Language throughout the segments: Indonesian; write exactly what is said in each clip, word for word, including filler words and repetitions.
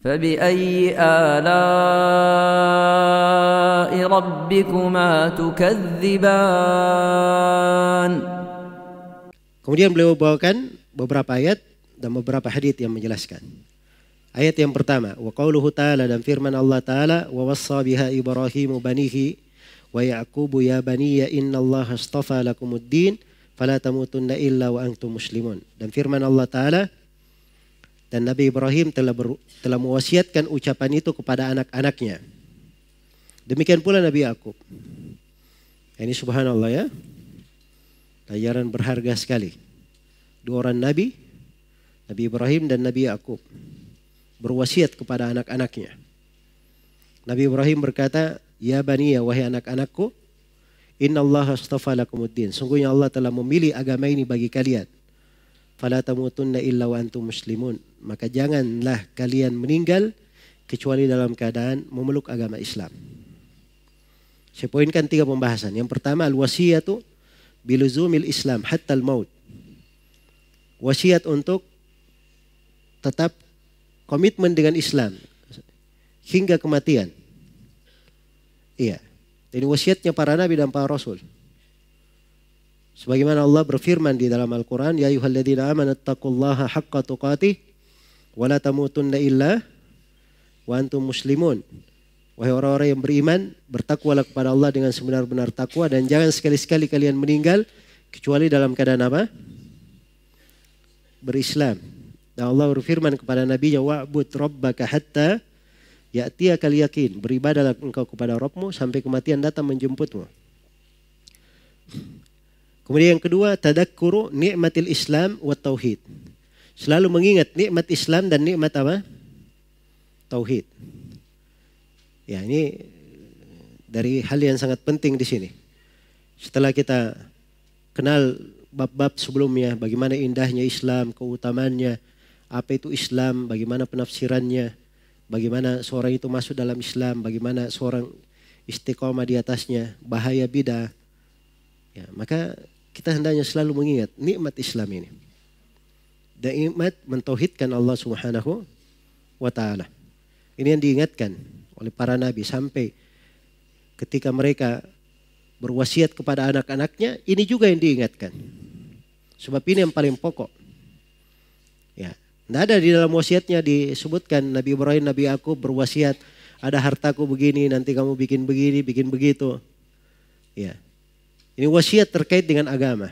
فبأي آلاء ربكما تكذبان. Kemudian beliau bawakan beberapa ayat dan beberapa hadits yang menjelaskan. Ayat yang pertama, wa qauluhu ta'ala, dan firman Allah Ta'ala, wa wassa biha Ibrahimu banihi wa Ya'qubu ya baniya innallaha astafa lakumuddin fala tamutunna illa wa antum muslimun. Dan firman Allah Ta'ala, dan Nabi Ibrahim telah ber, telah mewasiatkan ucapan itu kepada anak-anaknya. Demikian pula Nabi Ya'qub. Ini subhanallah ya. Pelajaran berharga sekali. Dua orang Nabi, Nabi Ibrahim dan Nabi Ya'qub, berwasiat kepada anak-anaknya. Nabi Ibrahim berkata, ya baniya, wahai anak-anakku, innallaha astafa lakumuddin, sungguhnya Allah telah memilih agama ini bagi kalian. Fala tamutunna illa wa antum muslimun, maka janganlah kalian meninggal kecuali dalam keadaan memeluk agama Islam. Saya poinkan tiga pembahasan. Yang pertama, al-wasiyatu biluzumil Islam hatta al-maut. Wasiat untuk tetap komitmen dengan Islam hingga kematian. Iya. Ini wasiatnya para nabi dan para rasul. Sebagaimana Allah berfirman di dalam Al-Quran, ya ayyuhalladzina amanu taqullaha haqqa tuqatih wa la tamutunna illa wa antum muslimun. Wahai orang-orang yang beriman, bertakwalah kepada Allah dengan sebenar-benar takwa, dan jangan sekali-sekali kalian meninggal kecuali dalam keadaan apa? Berislam. Dan Allah berfirman kepada Nabi-Nya, wa'bud rabbaka hatta ya'tiyakal yakin. Beribadahlah engkau kepada Rabbmu sampai kematian datang menjemputmu. Kemudian yang kedua, tadakkuru ni'matil Islam wa tauhid. Selalu mengingat nikmat Islam dan nikmat apa? Tauhid. Ya, ini dari hal yang sangat penting di sini. Setelah kita kenal bab-bab sebelumnya, bagaimana indahnya Islam, keutamaannya, apa itu Islam, bagaimana penafsirannya, bagaimana seorang itu masuk dalam Islam, bagaimana seorang istiqomah di atasnya, bahaya bidah. Ya, maka kita hendaknya selalu mengingat nikmat Islam ini. Dan nikmat mentauhidkan Allah Subhanahu wa taala. Ini yang diingatkan oleh para nabi sampai ketika mereka berwasiat kepada anak-anaknya, ini juga yang diingatkan. Sebab ini yang paling pokok. Ya, tidak ada di dalam wasiatnya disebutkan Nabi Ibrahim, Nabi Ya'qub berwasiat, ada hartaku begini, nanti kamu bikin begini, bikin begitu. Ya, ini wasiat terkait dengan agama.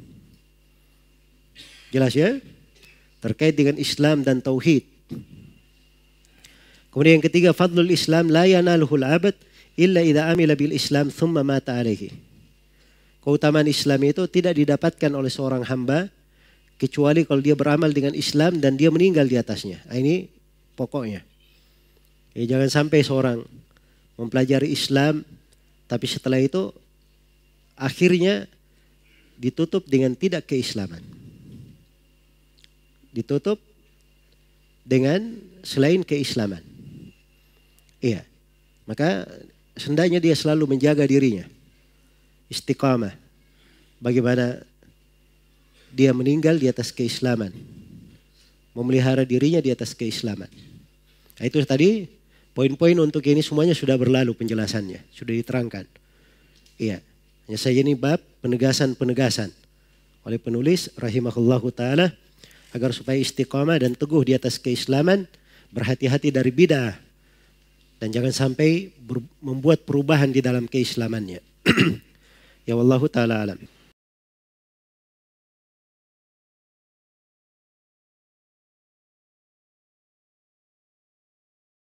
Jelas ya? Terkait dengan Islam dan tauhid. Kemudian yang ketiga, fadlul Islam la yanaluhul abad illa idza amila bil Islam thumma mata alaihi. Keutamaan Islam itu tidak didapatkan oleh seorang hamba kecuali kalau dia beramal dengan Islam dan dia meninggal di atasnya. Ini pokoknya. Ya, jangan sampai seorang mempelajari Islam tapi setelah itu akhirnya ditutup dengan tidak keislaman. Ditutup dengan selain keislaman. Iya. Maka hendaknya dia selalu menjaga dirinya. Istiqamah. Bagaimana dia meninggal di atas keislaman. Memelihara dirinya di atas keislaman. Nah, itu tadi poin-poin untuk ini semuanya sudah berlalu penjelasannya. Sudah diterangkan. Iya. Hanya saja ini bab penegasan-penegasan oleh penulis rahimahullahu ta'ala agar supaya istiqamah dan teguh di atas keislaman, berhati-hati dari bidah. Dan jangan sampai membuat perubahan di dalam keislamannya. Ya wallahu ta'ala alam.